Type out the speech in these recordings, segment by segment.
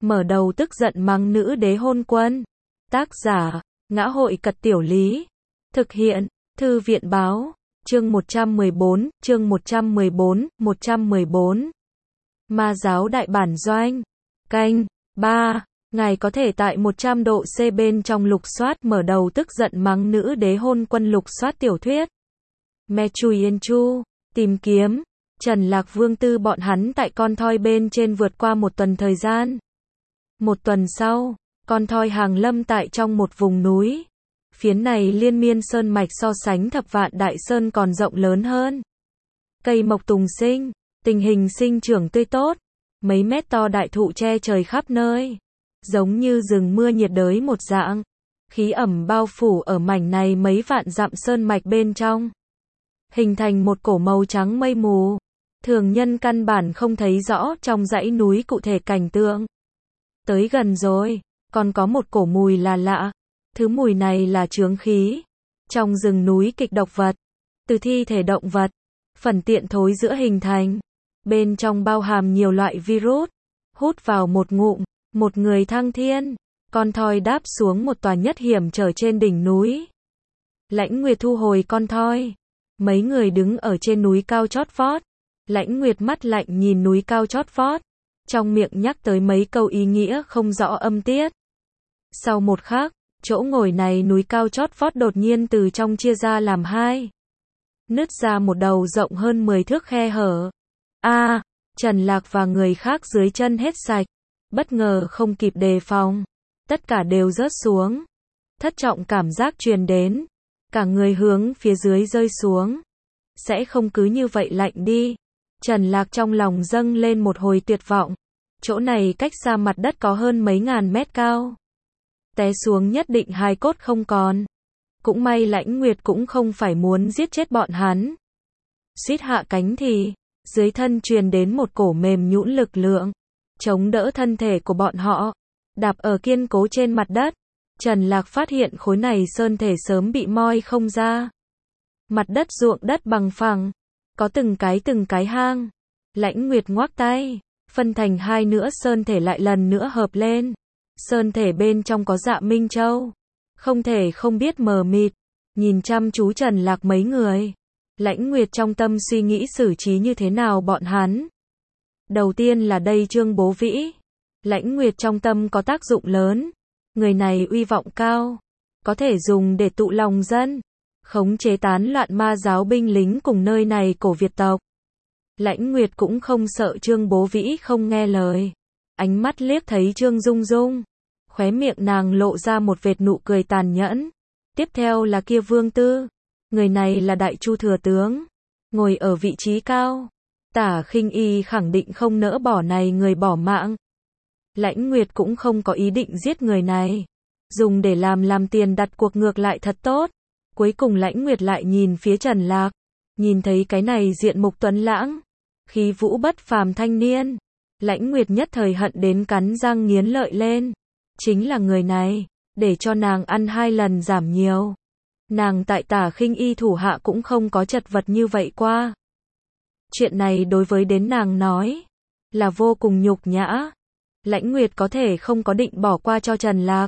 mở đầu tức giận mắng nữ đế hôn quân. Tác giả, Ngã hội Cật Tiểu Lý. Thực hiện, Thư viện báo. Chương 114, chương 114. Ma giáo đại bản doanh. Canh, 3. Ngài có thể tại 100 độ C bên trong lục soát mở đầu tức giận mắng nữ đế hôn quân lục soát tiểu thuyết. Me Chui Yên Chu, tìm kiếm. Trần Lạc Vương Tư bọn hắn tại con thoi bên trên vượt qua một tuần thời gian. Một tuần sau, con thoi hàng lâm tại trong một vùng núi. Phiến này liên miên sơn mạch so sánh Thập Vạn Đại Sơn còn rộng lớn hơn. Cây mộc tùng sinh, tình hình sinh trưởng tươi tốt. Mấy mét to đại thụ che trời khắp nơi. Giống như rừng mưa nhiệt đới một dạng. Khí ẩm bao phủ ở mảnh này mấy vạn dặm sơn mạch bên trong. Hình thành một cổ màu trắng mây mù. Thường nhân căn bản không thấy rõ trong dãy núi cụ thể cảnh tượng. Tới gần rồi, còn có một cổ mùi là lạ. Thứ mùi này là chướng khí. Trong rừng núi kịch độc vật. Từ thi thể động vật. Phần tiện thối giữa hình thành. Bên trong bao hàm nhiều loại virus. Hút vào một ngụm. Một người thăng thiên. Con thoi đáp xuống một tòa nhất hiểm trở trên đỉnh núi. Lãnh Nguyệt thu hồi con thoi. Mấy người đứng ở trên núi cao chót vót. Lãnh Nguyệt mắt lạnh nhìn núi cao chót vót. Trong miệng nhắc tới mấy câu ý nghĩa không rõ âm tiết. Sau một khắc, chỗ ngồi này núi cao chót vót đột nhiên từ trong chia ra làm hai. Nứt ra một đầu rộng hơn 10 thước khe hở. Trần Lạc và người khác dưới chân hết sạch. Bất ngờ không kịp đề phòng. Tất cả đều rớt xuống. Thất trọng cảm giác truyền đến. Cả người hướng phía dưới rơi xuống. Sẽ không cứ như vậy lạnh đi. Trần Lạc trong lòng dâng lên một hồi tuyệt vọng. Chỗ này cách xa mặt đất có hơn mấy ngàn mét cao. Té xuống nhất định hài cốt không còn. Cũng may Lãnh Nguyệt cũng không phải muốn giết chết bọn hắn. Suýt hạ cánh thì, dưới thân truyền đến một cổ mềm nhũn lực lượng. Chống đỡ thân thể của bọn họ. Đạp ở kiên cố trên mặt đất. Trần Lạc phát hiện khối này sơn thể sớm bị moi không ra. Mặt đất ruộng đất bằng phẳng. Có từng cái hang. Lãnh Nguyệt ngoác tay. Phân thành hai nữa sơn thể lại lần nữa hợp lên. Sơn thể bên trong có Dạ Minh Châu. Không thể không biết mờ mịt. Nhìn chăm chú Trần Lạc mấy người. Lãnh Nguyệt trong tâm suy nghĩ xử trí như thế nào bọn hắn. Đầu tiên là đây Trương Bố Vĩ. Lãnh Nguyệt trong tâm có tác dụng lớn. Người này uy vọng cao. Có thể dùng để tụ lòng dân. Khống chế tán loạn ma giáo binh lính cùng nơi này cổ Việt tộc. Lãnh Nguyệt cũng không sợ Trương Bố Vĩ không nghe lời. Ánh mắt liếc thấy Trương Dung Dung. Khóe miệng nàng lộ ra một vệt nụ cười tàn nhẫn. Tiếp theo là kia Vương Tư. Người này là Đại Chu thừa tướng. Ngồi ở vị trí cao. Tả Khinh Y khẳng định không nỡ bỏ này người bỏ mạng. Lãnh Nguyệt cũng không có ý định giết người này. Dùng để làm tiền đặt cuộc ngược lại thật tốt. Cuối cùng Lãnh Nguyệt lại nhìn phía Trần Lạc. Nhìn thấy cái này diện mục tuấn lãng. Khí vũ bất phàm thanh niên. Lãnh Nguyệt nhất thời hận đến cắn răng nghiến lợi lên. Chính là người này. Để cho nàng ăn 2 lần giảm nhiều. Nàng tại Tả Khinh Y thủ hạ cũng không có chật vật như vậy qua. Chuyện này đối với đến nàng nói. Là vô cùng nhục nhã. Lãnh Nguyệt có thể không có định bỏ qua cho Trần Lạc.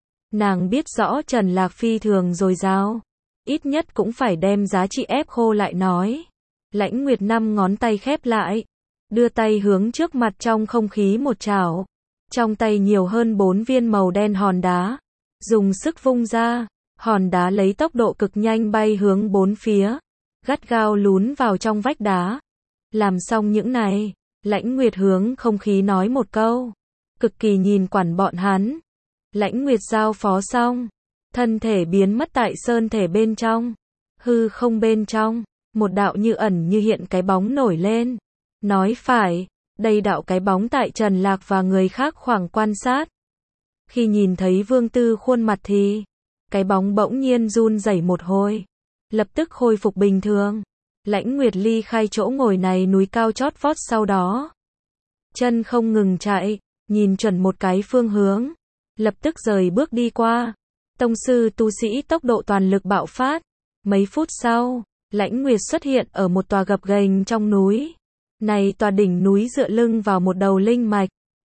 Nàng biết rõ Trần Lạc phi thường dồi dào. Ít nhất cũng phải đem giá trị ép khô lại nói. Lãnh Nguyệt 5 ngón tay khép lại. Đưa tay hướng trước mặt trong không khí một chảo. Trong tay nhiều hơn 4 viên màu đen hòn đá. Dùng sức vung ra. Hòn đá lấy tốc độ cực nhanh bay hướng 4 phía. Gắt gao lún vào trong vách đá. Làm xong những này. Lãnh Nguyệt hướng không khí nói một câu. Cực kỳ nhìn quản bọn hắn. Lãnh Nguyệt giao phó xong. Thân thể biến mất tại sơn thể bên trong. Hư không bên trong. Một đạo như ẩn như hiện cái bóng nổi lên. Nói phải. Đây đạo cái bóng tại Trần Lạc và người khác khoảng quan sát. Khi nhìn thấy Vương Tư khuôn mặt thì. Cái bóng bỗng nhiên run rẩy một hồi. Lập tức khôi phục bình thường. Lãnh Nguyệt ly khai chỗ ngồi này núi cao chót vót sau đó. Chân không ngừng chạy. Nhìn chuẩn một cái phương hướng. Lập tức rời bước đi qua. Tông sư tu sĩ tốc độ toàn lực bạo phát. Mấy phút sau, Lãnh Nguyệt xuất hiện ở một tòa gập ghềnh trong núi. Này tòa đỉnh núi dựa lưng vào một đầu linh mạch.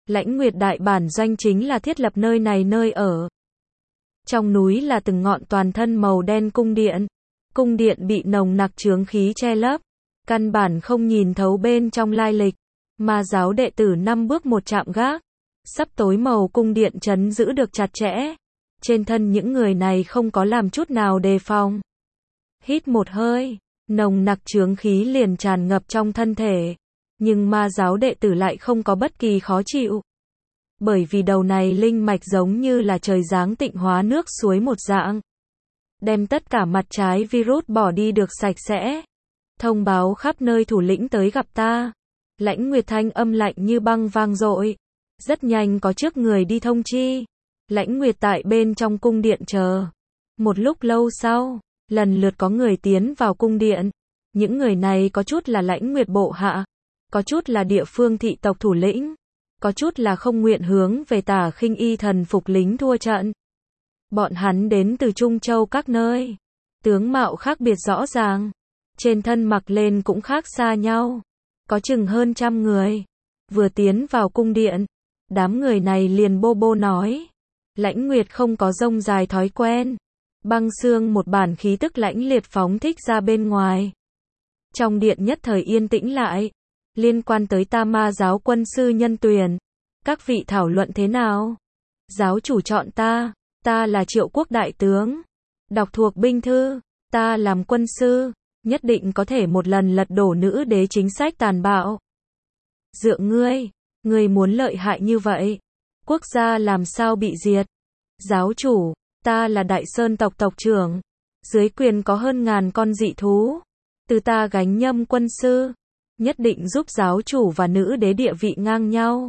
Lãnh Nguyệt đại bản doanh chính là thiết lập nơi này nơi ở. Trong núi là từng ngọn toàn thân màu đen cung điện. Cung điện bị nồng nặc chướng khí che lấp, căn bản không nhìn thấu bên trong lai lịch. Ma giáo đệ tử 5 bước một chạm gác. Sắp tối màu cung điện trấn giữ được chặt chẽ. Trên thân những người này không có làm chút nào đề phòng. Hít một hơi, nồng nặc chướng khí liền tràn ngập trong thân thể. Nhưng ma giáo đệ tử lại không có bất kỳ khó chịu. Bởi vì đầu này linh mạch giống như là trời giáng tịnh hóa nước suối một dạng. Đem tất cả mặt trái virus bỏ đi được sạch sẽ. Thông báo khắp nơi thủ lĩnh tới gặp ta. Lãnh Nguyệt thanh âm lạnh như băng vang dội. Rất nhanh có trước người đi thông chi. Lãnh Nguyệt tại bên trong cung điện chờ. Một lúc lâu sau, lần lượt có người tiến vào cung điện. Những người này có chút là Lãnh Nguyệt bộ hạ, có chút là địa phương thị tộc thủ lĩnh, có chút là không nguyện hướng về Tả Khinh Y thần phục lính thua trận. Bọn hắn đến từ Trung Châu các nơi, tướng mạo khác biệt rõ ràng, trên thân mặc lên cũng khác xa nhau, có chừng hơn 100 người. Vừa tiến vào cung điện, đám người này liền bô bô nói, Lãnh Nguyệt không có rông dài thói quen, băng xương một bản khí tức lãnh liệt phóng thích ra bên ngoài. Trong điện nhất thời yên tĩnh lại. Liên quan tới ta ma giáo quân sư nhân tuyển, các vị thảo luận thế nào? Giáo chủ chọn ta là Triệu Quốc đại tướng, đọc thuộc binh thư, ta làm quân sư, nhất định có thể một lần lật đổ nữ đế chính sách tàn bạo. Dựa ngươi muốn lợi hại như vậy, quốc gia làm sao bị diệt? Giáo chủ, ta là Đại Sơn tộc tộc trưởng, dưới quyền có hơn 1000 con dị thú, từ ta gánh nhâm quân sư, nhất định giúp giáo chủ và nữ đế địa vị ngang nhau.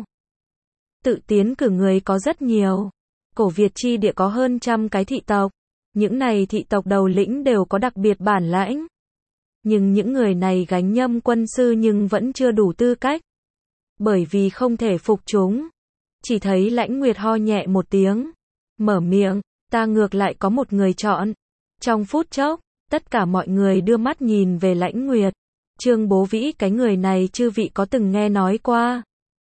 Tự tiến cử người có rất nhiều. Cổ Việt chi địa có hơn 100 cái thị tộc. Những này thị tộc đầu lĩnh đều có đặc biệt bản lãnh. Nhưng những người này gánh nhâm quân sư nhưng vẫn chưa đủ tư cách. Bởi vì không thể phục chúng. Chỉ thấy Lãnh Nguyệt ho nhẹ một tiếng. Mở miệng, ta ngược lại có một người chọn. Trong phút chốc, tất cả mọi người đưa mắt nhìn về Lãnh Nguyệt. Trương Bố Vĩ cái người này chư vị có từng nghe nói qua.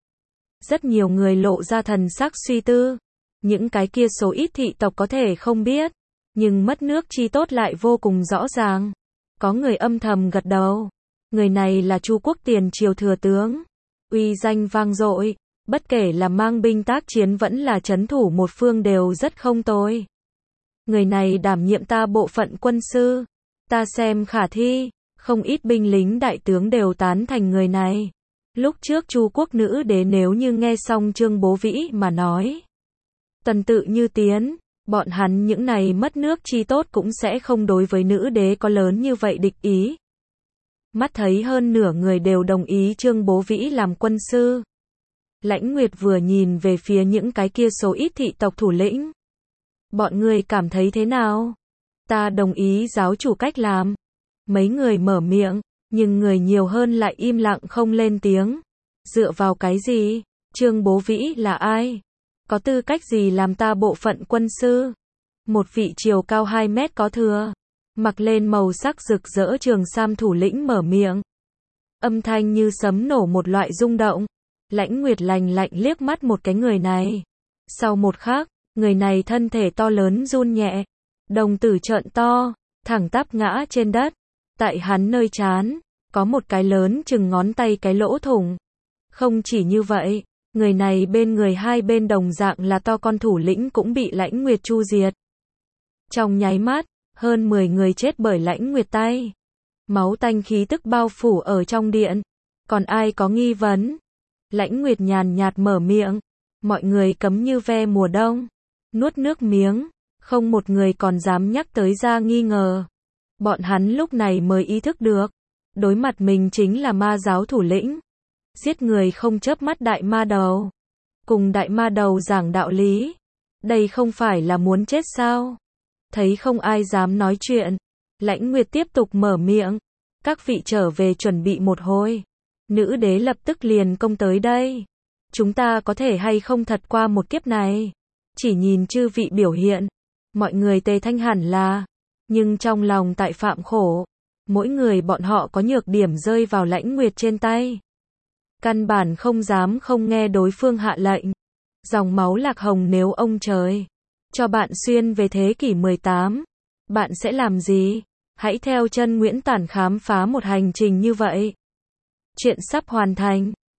Rất nhiều người lộ ra thần sắc suy tư. Những cái kia số ít thị tộc có thể không biết. Nhưng mất nước chi tốt lại vô cùng rõ ràng. Có người âm thầm gật đầu. Người này là Chu Quốc tiền triều thừa tướng. Uy danh vang dội. Bất kể là mang binh tác chiến vẫn là trấn thủ một phương đều rất không tồi. Người này đảm nhiệm ta bộ phận quân sư. Ta xem khả thi. Không ít binh lính đại tướng đều tán thành người này. Lúc trước Chu Quốc nữ đế nếu như nghe xong Trương Bố Vĩ mà nói. Tuần tự như tiến, bọn hắn những này mất nước chi tốt cũng sẽ không đối với nữ đế có lớn như vậy địch ý. Mắt thấy hơn nửa người đều đồng ý Trương Bố Vĩ làm quân sư. Lãnh Nguyệt vừa nhìn về phía những cái kia số ít thị tộc thủ lĩnh. Bọn người cảm thấy thế nào? Ta đồng ý giáo chủ cách làm. Mấy người mở miệng, nhưng người nhiều hơn lại im lặng không lên tiếng. Dựa vào cái gì? Trương Bố Vĩ là ai? Có tư cách gì làm ta bộ phận quân sư? Một vị chiều cao 2 mét có thừa, mặc lên màu sắc rực rỡ trường sam thủ lĩnh mở miệng. Âm thanh như sấm nổ một loại rung động. Lãnh Nguyệt lạnh lạnh liếc mắt một cái người này. Sau một khắc, người này thân thể to lớn run nhẹ, đồng tử trợn to, thẳng tắp ngã trên đất. Tại hắn nơi trán, có một cái lớn chừng ngón tay cái lỗ thủng. Không chỉ như vậy, người này bên người hai bên đồng dạng là to con thủ lĩnh cũng bị Lãnh Nguyệt chu diệt. Trong nháy mắt, hơn 10 người chết bởi Lãnh Nguyệt tay. Máu tanh khí tức bao phủ ở trong điện. Còn ai có nghi vấn? Lãnh Nguyệt nhàn nhạt mở miệng. Mọi người cấm như ve mùa đông. Nuốt nước miếng. Không một người còn dám nhắc tới ra nghi ngờ. Bọn hắn lúc này mới ý thức được. Đối mặt mình chính là ma giáo thủ lĩnh. Giết người không chớp mắt đại ma đầu. Cùng đại ma đầu giảng đạo lý. Đây không phải là muốn chết sao? Thấy không ai dám nói chuyện. Lãnh Nguyệt tiếp tục mở miệng. Các vị trở về chuẩn bị một hồi. Nữ đế lập tức liền công tới đây. Chúng ta có thể hay không thật qua một kiếp này. Chỉ nhìn chư vị biểu hiện. Mọi người tề thanh hẳn là. Nhưng trong lòng tại phạm khổ. Mỗi người bọn họ có nhược điểm rơi vào Lãnh Nguyệt trên tay. Căn bản không dám không nghe đối phương hạ lệnh. Dòng máu lạc hồng nếu ông trời cho bạn xuyên về thế kỷ 18, bạn sẽ làm gì? Hãy theo chân Nguyễn Tản khám phá một hành trình như vậy. Chuyện sắp hoàn thành.